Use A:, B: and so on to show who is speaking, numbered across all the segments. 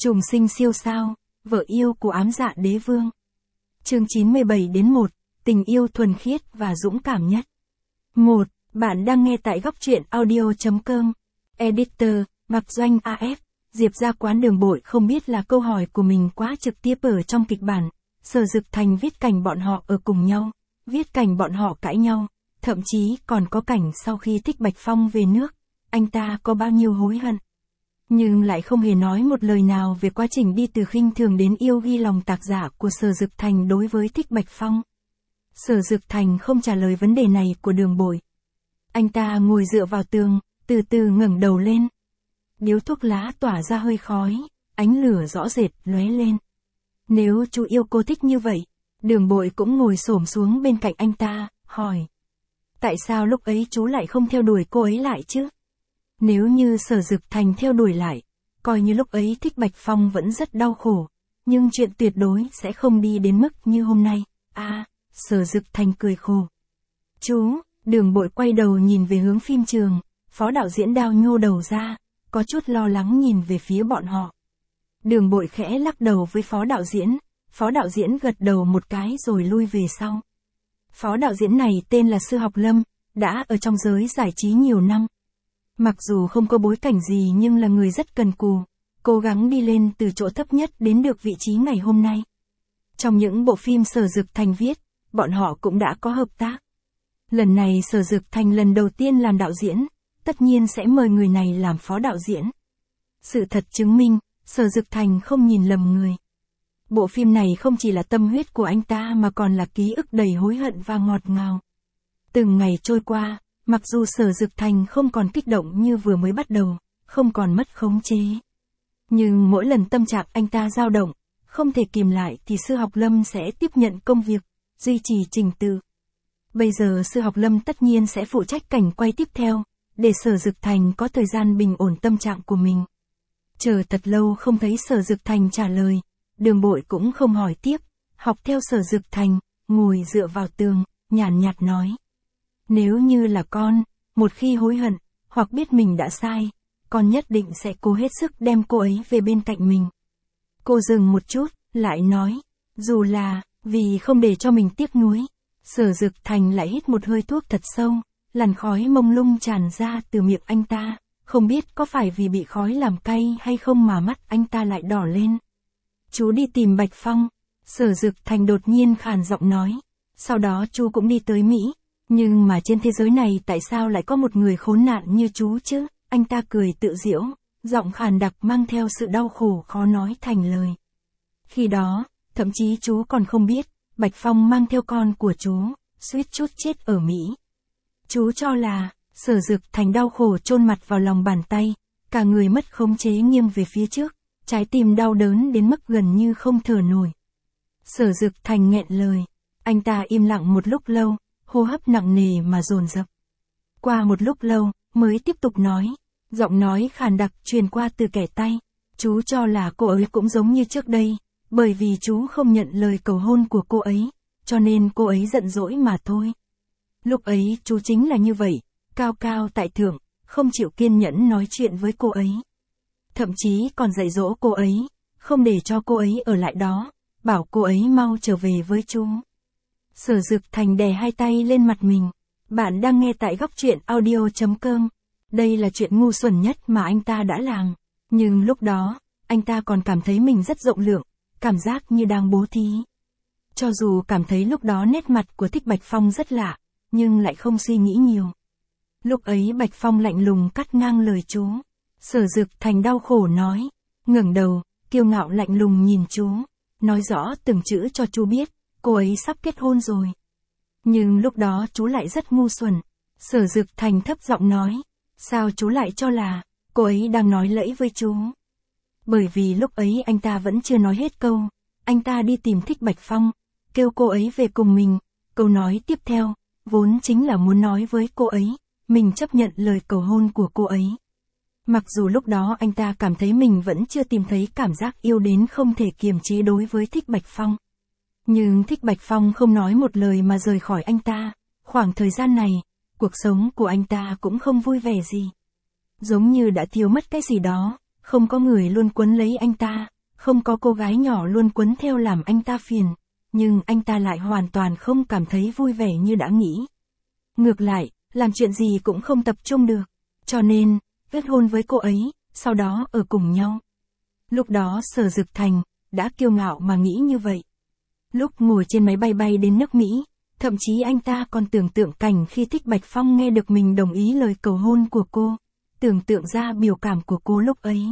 A: Trùng sinh siêu sao, vợ yêu của ám dạ đế vương. Chương 97-1, tình yêu thuần khiết và dũng cảm nhất. 1. Bạn đang nghe tại góc truyện audio.com. Editor, Mạc Doanh AF, Diệp ra quán đường bội không biết là câu hỏi của mình quá trực tiếp ở trong kịch bản. Sở Dực Thành viết cảnh bọn họ ở cùng nhau, viết cảnh bọn họ cãi nhau, thậm chí còn có cảnh sau khi Thích Bạch Phong về nước, anh ta có bao nhiêu hối hận. Nhưng lại không hề nói một lời nào về quá trình đi từ khinh thường đến yêu ghi lòng tác giả của Sở Dực Thành đối với Thích Bạch Phong. Sở Dực Thành không trả lời vấn đề này của đường bội. Anh ta ngồi dựa vào tường, từ từ ngẩng đầu lên. Điếu thuốc lá tỏa ra hơi khói, ánh lửa rõ rệt lóe lên. Nếu chú yêu cô Thích như vậy, đường bội cũng ngồi xổm xuống bên cạnh anh ta, hỏi. Tại sao lúc ấy chú lại không theo đuổi cô ấy lại chứ? Nếu như Sở Dực Thành theo đuổi lại, coi như lúc ấy Thích Bạch Phong vẫn rất đau khổ, nhưng chuyện tuyệt đối sẽ không đi đến mức như hôm nay. Sở Dực Thành cười khổ. Chú, đường bội quay đầu nhìn về hướng phim trường, phó đạo diễn Đao nhô đầu ra, có chút lo lắng nhìn về phía bọn họ. Đường bội khẽ lắc đầu với phó đạo diễn gật đầu một cái rồi lui về sau. Phó đạo diễn này tên là Sư Học Lâm, đã ở trong giới giải trí nhiều năm. Mặc dù không có bối cảnh gì nhưng là người rất cần cù, cố gắng đi lên từ chỗ thấp nhất đến được vị trí ngày hôm nay. Trong những bộ phim Sở Dực Thành viết, bọn họ cũng đã có hợp tác. Lần này Sở Dực Thành lần đầu tiên làm đạo diễn, tất nhiên sẽ mời người này làm phó đạo diễn. Sự thật chứng minh, Sở Dực Thành không nhìn lầm người. Bộ phim này không chỉ là tâm huyết của anh ta mà còn là ký ức đầy hối hận và ngọt ngào. Từng ngày trôi qua, mặc dù Sở Dực Thành không còn kích động như vừa mới bắt đầu, không còn mất khống chế. Nhưng mỗi lần tâm trạng anh ta dao động, không thể kìm lại thì Sư Học Lâm sẽ tiếp nhận công việc, duy trì trình tự. Bây giờ Sư Học Lâm tất nhiên sẽ phụ trách cảnh quay tiếp theo, để Sở Dực Thành có thời gian bình ổn tâm trạng của mình. Chờ thật lâu không thấy Sở Dực Thành trả lời, đường bội cũng không hỏi tiếp, học theo Sở Dực Thành, ngồi dựa vào tường, nhàn nhạt nói. Nếu như là con, một khi hối hận, hoặc biết mình đã sai, con nhất định sẽ cố hết sức đem cô ấy về bên cạnh mình. Cô dừng một chút, lại nói, dù là, vì không để cho mình tiếc nuối. Sở Dực Thành lại hít một hơi thuốc thật sâu, làn khói mông lung tràn ra từ miệng anh ta, không biết có phải vì bị khói làm cay hay không mà mắt anh ta lại đỏ lên. Chú đi tìm Bạch Phong, Sở Dực Thành đột nhiên khàn giọng nói, sau đó chú cũng đi tới Mỹ, nhưng mà trên thế giới này tại sao lại có một người khốn nạn như chú chứ? Anh ta cười tự giễu, giọng khàn đặc mang theo sự đau khổ khó nói thành lời. Khi đó, thậm chí chú còn không biết, Bạch Phong mang theo con của chú, suýt chút chết ở Mỹ. Chú cho là, Sở Dực Thành đau khổ chôn mặt vào lòng bàn tay, cả người mất khống chế nghiêng về phía trước, trái tim đau đớn đến mức gần như không thở nổi. Sở Dực Thành nghẹn lời, anh ta im lặng một lúc lâu, hô hấp nặng nề mà dồn dập. Qua một lúc lâu, mới tiếp tục nói, giọng nói khàn đặc truyền qua từ kẻ tay, chú cho là cô ấy cũng giống như trước đây, bởi vì chú không nhận lời cầu hôn của cô ấy, cho nên cô ấy giận dỗi mà thôi. Lúc ấy chú chính là như vậy, cao cao tại thượng, không chịu kiên nhẫn nói chuyện với cô ấy. Thậm chí còn dạy dỗ cô ấy, không để cho cô ấy ở lại đó, bảo cô ấy mau trở về với chú. Sở Dực Thành đè hai tay lên mặt mình. Bạn đang nghe tại góc truyện audio.com. Đây là chuyện ngu xuẩn nhất mà anh ta đã làm. Nhưng lúc đó, anh ta còn cảm thấy mình rất rộng lượng, cảm giác như đang bố thí. Cho dù cảm thấy lúc đó nét mặt của Thích Bạch Phong rất lạ, nhưng lại không suy nghĩ nhiều. Lúc ấy Bạch Phong lạnh lùng cắt ngang lời chú. Sở Dực Thành đau khổ nói, ngẩng đầu, kiêu ngạo lạnh lùng nhìn chú, nói rõ từng chữ cho chú biết, cô ấy sắp kết hôn rồi. Nhưng lúc đó chú lại rất ngu xuẩn. Sở Dực Thành thấp giọng nói, sao chú lại cho là, cô ấy đang nói lẫy với chú? Bởi vì lúc ấy anh ta vẫn chưa nói hết câu, anh ta đi tìm Thích Bạch Phong, kêu cô ấy về cùng mình, câu nói tiếp theo, vốn chính là muốn nói với cô ấy, mình chấp nhận lời cầu hôn của cô ấy. Mặc dù lúc đó anh ta cảm thấy mình vẫn chưa tìm thấy cảm giác yêu đến không thể kiềm chế đối với Thích Bạch Phong. Nhưng Thích Bạch Phong không nói một lời mà rời khỏi anh ta, khoảng thời gian này, cuộc sống của anh ta cũng không vui vẻ gì. Giống như đã thiếu mất cái gì đó, không có người luôn quấn lấy anh ta, không có cô gái nhỏ luôn quấn theo làm anh ta phiền, nhưng anh ta lại hoàn toàn không cảm thấy vui vẻ như đã nghĩ. Ngược lại, làm chuyện gì cũng không tập trung được, cho nên, kết hôn với cô ấy, sau đó ở cùng nhau. Lúc đó Sở Dực Thành, đã kiêu ngạo mà nghĩ như vậy. Lúc ngồi trên máy bay bay đến nước Mỹ, thậm chí anh ta còn tưởng tượng cảnh khi Thích Bạch Phong nghe được mình đồng ý lời cầu hôn của cô, tưởng tượng ra biểu cảm của cô lúc ấy.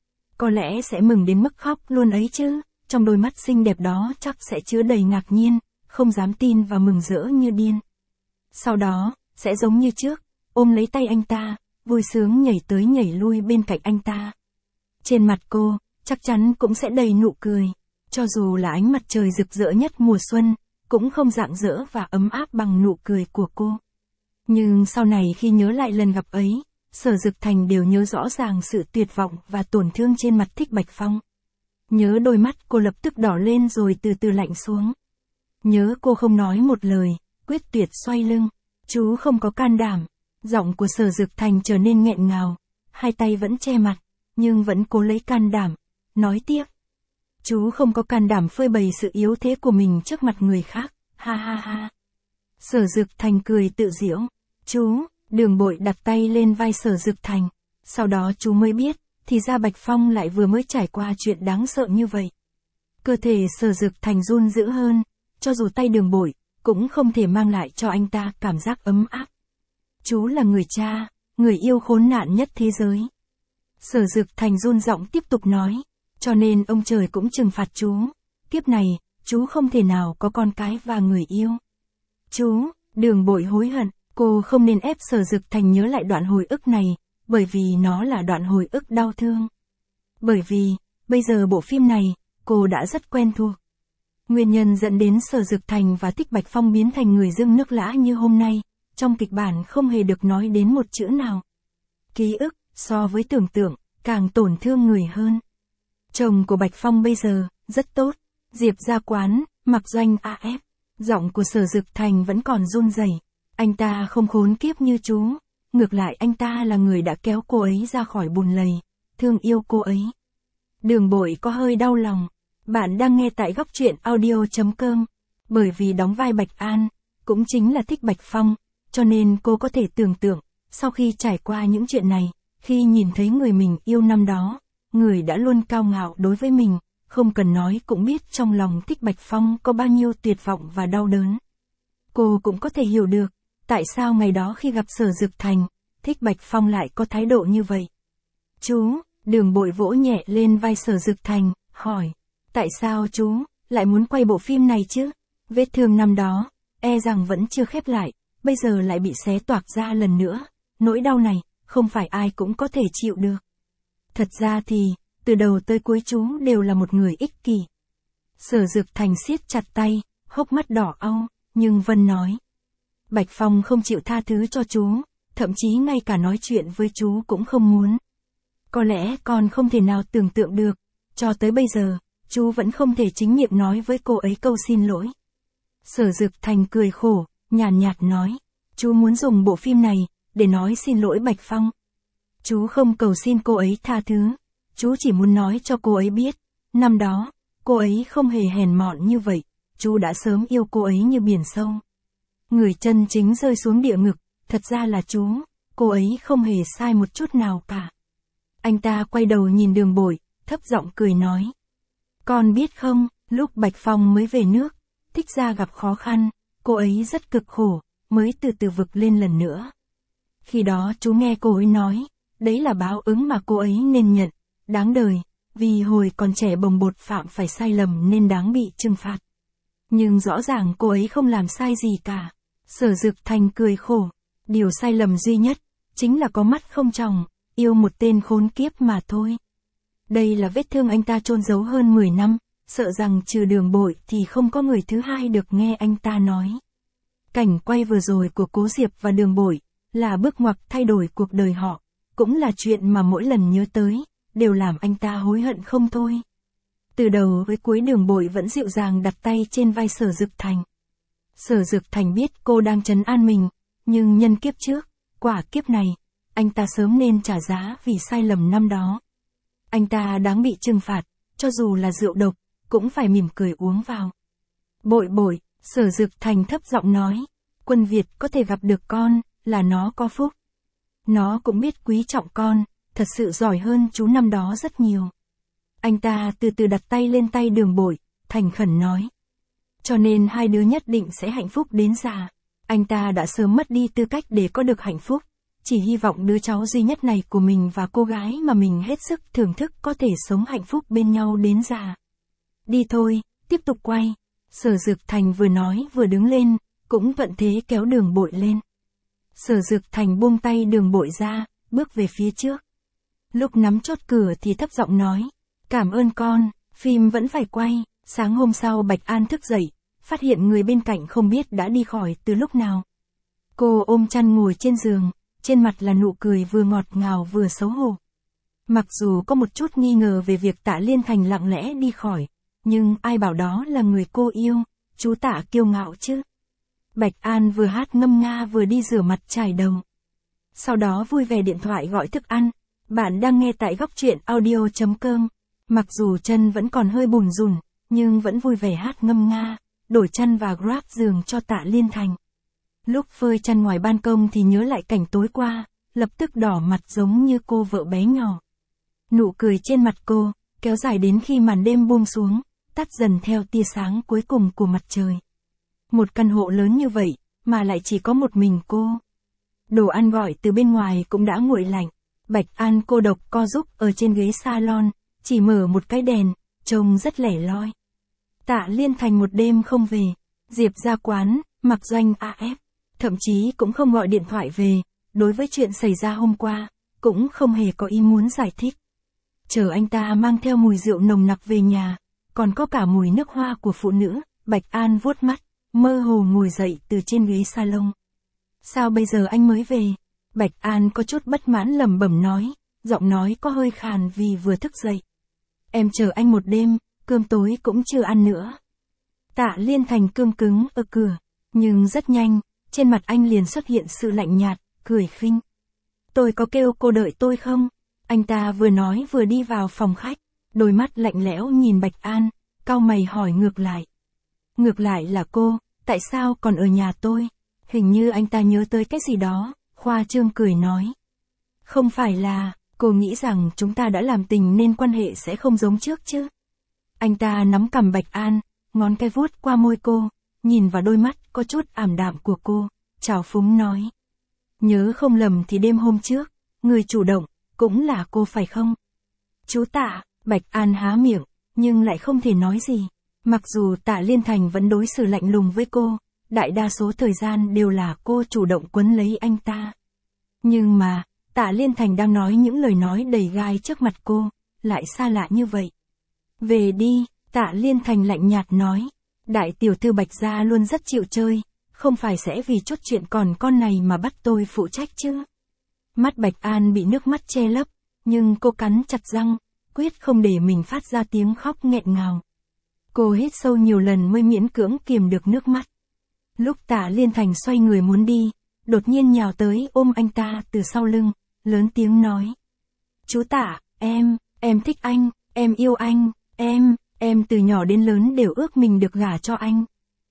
A: Có lẽ sẽ mừng đến mức khóc luôn ấy chứ, trong đôi mắt xinh đẹp đó chắc sẽ chứa đầy ngạc nhiên, không dám tin và mừng rỡ như điên. Sau đó, sẽ giống như trước, ôm lấy tay anh ta, vui sướng nhảy tới nhảy lui bên cạnh anh ta. Trên mặt cô, chắc chắn cũng sẽ đầy nụ cười, cho dù là ánh mặt trời rực rỡ nhất mùa xuân, cũng không rạng rỡ và ấm áp bằng nụ cười của cô. Nhưng sau này khi nhớ lại lần gặp ấy, Sở Dực Thành đều nhớ rõ ràng sự tuyệt vọng và tổn thương trên mặt Thích Bạch Phong. Nhớ đôi mắt cô lập tức đỏ lên rồi từ từ lạnh xuống. Nhớ cô không nói một lời, quyết tuyệt xoay lưng. Chú không có can đảm. Giọng của Sở Dực Thành trở nên nghẹn ngào, hai tay vẫn che mặt, nhưng vẫn cố lấy can đảm, nói tiếp. Chú không có can đảm phơi bày sự yếu thế của mình trước mặt người khác, ha ha ha. Sở Dực Thành cười tự giễu. Chú, Đường Bội đặt tay lên vai Sở Dực Thành. Sau đó chú mới biết, thì ra Bạch Phong lại vừa mới trải qua chuyện đáng sợ như vậy. Cơ thể Sở Dực Thành run dữ hơn, cho dù tay Đường Bội, cũng không thể mang lại cho anh ta cảm giác ấm áp. Chú là người cha, người yêu khốn nạn nhất thế giới. Sở Dực Thành run giọng tiếp tục nói, cho nên ông trời cũng trừng phạt chú. Kiếp này, chú không thể nào có con cái và người yêu. Chú, Đường Bội hối hận, cô không nên ép Sở Dực Thành nhớ lại đoạn hồi ức này, bởi vì nó là đoạn hồi ức đau thương. Bởi vì, bây giờ bộ phim này, cô đã rất quen thuộc. Nguyên nhân dẫn đến Sở Dực Thành và Thích Bạch Phong biến thành người dưng nước lã như hôm nay, trong kịch bản không hề được nói đến một chữ nào. Ký ức, so với tưởng tượng, càng tổn thương người hơn. Chồng của Bạch Phong bây giờ, rất tốt. Diệp ra quán, mặc doanh AF. Giọng của Sở Dực Thành vẫn còn run rẩy. Anh ta không khốn kiếp như chú. Ngược lại anh ta là người đã kéo cô ấy ra khỏi bùn lầy. Thương yêu cô ấy. Đường Bội có hơi đau lòng. Bạn đang nghe tại góc truyện audio.com. Bởi vì đóng vai Bạch An, cũng chính là Thích Bạch Phong, cho nên cô có thể tưởng tượng, sau khi trải qua những chuyện này, khi nhìn thấy người mình yêu năm đó, người đã luôn cao ngạo đối với mình, không cần nói cũng biết trong lòng Thích Bạch Phong có bao nhiêu tuyệt vọng và đau đớn. Cô cũng có thể hiểu được, tại sao ngày đó khi gặp Sở Dực Thành, Thích Bạch Phong lại có thái độ như vậy. Chú, Đường Bội vỗ nhẹ lên vai Sở Dực Thành, hỏi, tại sao chú lại muốn quay bộ phim này chứ? Vết thương năm đó, e rằng vẫn chưa khép lại, bây giờ lại bị xé toạc ra lần nữa, nỗi đau này, không phải ai cũng có thể chịu được. Thật ra thì, từ đầu tới cuối chú đều là một người ích kỷ. Sở Dực Thành siết chặt tay, hốc mắt đỏ au, nhưng Vân nói. Bạch Phong không chịu tha thứ cho chú, thậm chí ngay cả nói chuyện với chú cũng không muốn. Có lẽ con không thể nào tưởng tượng được, cho tới bây giờ, chú vẫn không thể chính miệng nói với cô ấy câu xin lỗi. Sở Dực Thành cười khổ, nhàn nhạt nói, chú muốn dùng bộ phim này, để nói xin lỗi Bạch Phong. Chú không cầu xin cô ấy tha thứ, chú chỉ muốn nói cho cô ấy biết, năm đó, cô ấy không hề hèn mọn như vậy, chú đã sớm yêu cô ấy như biển sâu. Người chân chính rơi xuống địa ngục, thật ra là chú, cô ấy không hề sai một chút nào cả. Anh ta quay đầu nhìn Đường Bội, thấp giọng cười nói. Con biết không, lúc Bạch Phong mới về nước, Thích gia gặp khó khăn, cô ấy rất cực khổ, mới từ từ vực lên lần nữa. Khi đó chú nghe cô ấy nói, đấy là báo ứng mà cô ấy nên nhận, đáng đời, vì hồi còn trẻ bồng bột phạm phải sai lầm nên đáng bị trừng phạt. Nhưng rõ ràng cô ấy không làm sai gì cả. Sở Dực Thành cười khổ, điều sai lầm duy nhất, chính là có mắt không tròng, yêu một tên khốn kiếp mà thôi. Đây là vết thương anh ta chôn giấu hơn 10 năm, sợ rằng trừ Đường Bội thì không có người thứ hai được nghe anh ta nói. Cảnh quay vừa rồi của Cố Diệp và Đường Bội, là bước ngoặt thay đổi cuộc đời họ, cũng là chuyện mà mỗi lần nhớ tới, đều làm anh ta hối hận không thôi. Từ đầu với cuối Đường Bội vẫn dịu dàng đặt tay trên vai Sở Dực Thành. Sở Dực Thành biết cô đang trấn an mình, nhưng nhân kiếp trước, quả kiếp này, anh ta sớm nên trả giá vì sai lầm năm đó. Anh ta đáng bị trừng phạt, cho dù là rượu độc, cũng phải mỉm cười uống vào. Bội bội, Sở Dực Thành thấp giọng nói, Quân Việt có thể gặp được con, là nó có phúc. Nó cũng biết quý trọng con, thật sự giỏi hơn chú năm đó rất nhiều. Anh ta từ từ đặt tay lên tay Đường Bội, thành khẩn nói. Cho nên hai đứa nhất định sẽ hạnh phúc đến già. Anh ta đã sớm mất đi tư cách để có được hạnh phúc, chỉ hy vọng đứa cháu duy nhất này của mình và cô gái mà mình hết sức thưởng thức có thể sống hạnh phúc bên nhau đến già. Đi thôi, tiếp tục quay. Sở Dực Thành vừa nói vừa đứng lên, cũng thuận thế kéo Đường Bội lên. Sở Dực Thành buông tay Đường Bội ra, bước về phía trước. Lúc nắm chốt cửa thì thấp giọng nói, cảm ơn con, phim vẫn phải quay. Sáng hôm sau Bạch An thức dậy, phát hiện người bên cạnh không biết đã đi khỏi từ lúc nào. Cô ôm chăn ngồi trên giường, trên mặt là nụ cười vừa ngọt ngào vừa xấu hổ. Mặc dù có một chút nghi ngờ về việc Tạ Liên Thành lặng lẽ đi khỏi, nhưng ai bảo đó là người cô yêu, chú Tạ kiêu ngạo chứ. Bạch An vừa hát ngâm nga vừa đi rửa mặt chải đầu. Sau đó vui vẻ điện thoại gọi thức ăn. Bạn đang nghe tại góc truyện audio.com. Mặc dù chân vẫn còn hơi bùn rùn, nhưng vẫn vui vẻ hát ngâm nga, đổi chăn và grab giường cho Tạ Liên Thành. Lúc phơi chăn ngoài ban công thì nhớ lại cảnh tối qua, lập tức đỏ mặt giống như cô vợ bé nhỏ. Nụ cười trên mặt cô, kéo dài đến khi màn đêm buông xuống, tắt dần theo tia sáng cuối cùng của mặt trời. Một căn hộ lớn như vậy, mà lại chỉ có một mình cô. Đồ ăn gọi từ bên ngoài cũng đã nguội lạnh. Bạch An cô độc co rúm ở trên ghế salon, chỉ mở một cái đèn, trông rất lẻ loi. Tạ Liên Thành một đêm không về, Diệp ra quán, mặc doanh AF, thậm chí cũng không gọi điện thoại về, đối với chuyện xảy ra hôm qua, cũng không hề có ý muốn giải thích. Chờ anh ta mang theo mùi rượu nồng nặc về nhà, còn có cả mùi nước hoa của phụ nữ, Bạch An vuốt mắt, mơ hồ ngồi dậy từ trên ghế salon. Sao bây giờ anh mới về? Bạch An có chút bất mãn lẩm bẩm nói, giọng nói có hơi khàn vì vừa thức dậy. Em chờ anh một đêm, cơm tối cũng chưa ăn nữa. Tạ Liên Thành cương cứng ở cửa, nhưng rất nhanh, trên mặt anh liền xuất hiện sự lạnh nhạt, cười khinh. Tôi có kêu cô đợi tôi không? Anh ta vừa nói vừa đi vào phòng khách, đôi mắt lạnh lẽo nhìn Bạch An, cau mày hỏi ngược lại. Ngược lại là cô, tại sao còn ở nhà tôi? Hình như anh ta nhớ tới cái gì đó, khoa trương cười nói. Không phải là, cô nghĩ rằng chúng ta đã làm tình nên quan hệ sẽ không giống trước chứ? Anh ta nắm cằm Bạch An, ngón cái vuốt qua môi cô, nhìn vào đôi mắt có chút ảm đạm của cô, trào phúng nói. Nhớ không lầm thì đêm hôm trước, người chủ động, cũng là cô phải không? Chú Tạ, Bạch An há miệng, nhưng lại không thể nói gì. Mặc dù Tạ Liên Thành vẫn đối xử lạnh lùng với cô, đại đa số thời gian đều là cô chủ động quấn lấy anh ta. Nhưng mà, Tạ Liên Thành đang nói những lời nói đầy gai trước mặt cô, lại xa lạ như vậy. Về đi, Tạ Liên Thành lạnh nhạt nói. Đại tiểu thư Bạch gia luôn rất chịu chơi, không phải sẽ vì chút chuyện còn con này mà bắt tôi phụ trách chứ. Mắt Bạch An bị nước mắt che lấp, nhưng cô cắn chặt răng, quyết không để mình phát ra tiếng khóc nghẹn ngào. Cô hít sâu nhiều lần mới miễn cưỡng kiềm được nước mắt. Lúc Tạ Liên Thành xoay người muốn đi, đột nhiên nhào tới ôm anh ta từ sau lưng, lớn tiếng nói. Chú Tạ, em thích anh, em yêu anh, em từ nhỏ đến lớn đều ước mình được gả cho anh.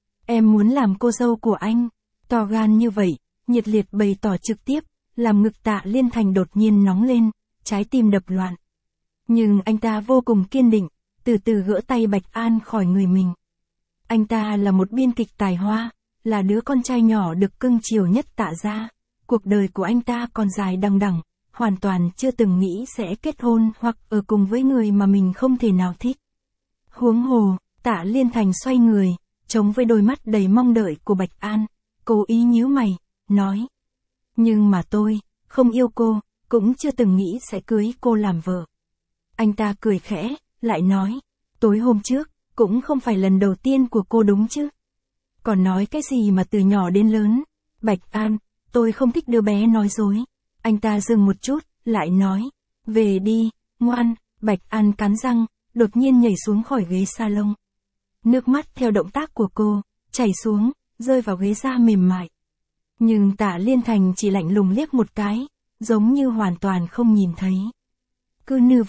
A: Em muốn làm cô dâu của anh. To gan như vậy, nhiệt liệt bày tỏ trực tiếp, làm ngực Tạ Liên Thành đột nhiên nóng lên, trái tim đập loạn. Nhưng anh ta vô cùng kiên định, từ từ gỡ tay Bạch An khỏi người mình. Anh ta là một biên kịch tài hoa, là đứa con trai nhỏ được cưng chiều nhất Tạ gia. Cuộc đời của anh ta còn dài đằng đẵng, hoàn toàn chưa từng nghĩ sẽ kết hôn hoặc ở cùng với người mà mình không thể nào thích. Huống hồ, Tạ Liên Thành xoay người, chống với đôi mắt đầy mong đợi của Bạch An, cố ý nhíu mày, nói. Nhưng mà tôi, không yêu cô, cũng chưa từng nghĩ sẽ cưới cô làm vợ. Anh ta cười khẽ, lại nói, tối hôm trước, cũng không phải lần đầu tiên của cô đúng chứ. Còn nói cái gì mà từ nhỏ đến lớn. Bạch An, tôi không thích đứa bé nói dối. Anh ta dừng một chút, lại nói, về đi, ngoan. Bạch An cắn răng, đột nhiên nhảy xuống khỏi ghế salon. Nước mắt theo động tác của cô, chảy xuống, rơi vào ghế da mềm mại. Nhưng Tạ Liên Thành chỉ lạnh lùng liếc một cái, giống như hoàn toàn không nhìn thấy. Cứ như vậy,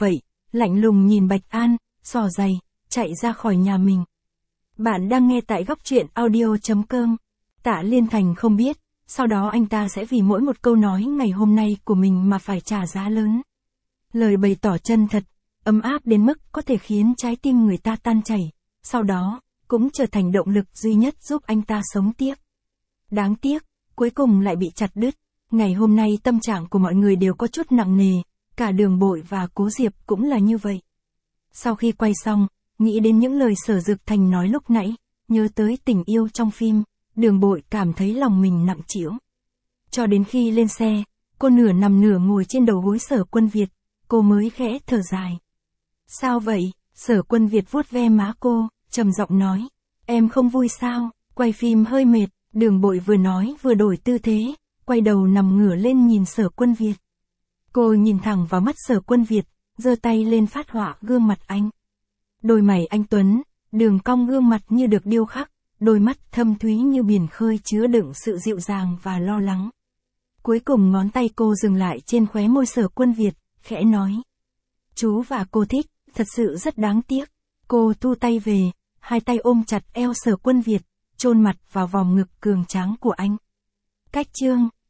A: lạnh lùng nhìn Bạch An, xỏ giày, chạy ra khỏi nhà mình. Bạn đang nghe tại góc truyện audio.com. Tạ Liên Thành không biết, sau đó anh ta sẽ vì mỗi một câu nói ngày hôm nay của mình mà phải trả giá lớn. Lời bày tỏ chân thật, ấm áp đến mức có thể khiến trái tim người ta tan chảy, sau đó, cũng trở thành động lực duy nhất giúp anh ta sống tiếp. Đáng tiếc, cuối cùng lại bị chặt đứt. Ngày hôm nay tâm trạng của mọi người đều có chút nặng nề, cả Đường Bội và Cố Diệp cũng là như vậy. Sau khi quay xong, nghĩ đến những lời Sở Dực Thành nói lúc nãy, nhớ tới tình yêu trong phim, Đường Bội cảm thấy lòng mình nặng trĩu. Cho đến khi lên xe, cô nửa nằm nửa ngồi trên đầu gối Sở Quân Việt, cô mới khẽ thở dài. Sao vậy? Sở Quân Việt vuốt ve má cô, trầm giọng nói. Em không vui sao? Quay phim hơi mệt. Đường Bội vừa nói vừa đổi tư thế, quay đầu nằm ngửa lên nhìn Sở Quân Việt. Cô nhìn thẳng vào mắt Sở Quân Việt, giơ tay lên phát họa gương mặt anh. Đôi mày anh tuấn, đường cong gương mặt như được điêu khắc, đôi mắt thâm thúy như biển khơi chứa đựng sự dịu dàng và lo lắng. Cuối cùng ngón tay cô dừng lại trên khóe môi Sở Quân Việt, khẽ nói. Chú và cô thích, thật sự rất đáng tiếc. Cô thu tay về, hai tay ôm chặt eo Sở Quân Việt, chôn mặt vào vòng ngực cường tráng của anh. Cách chương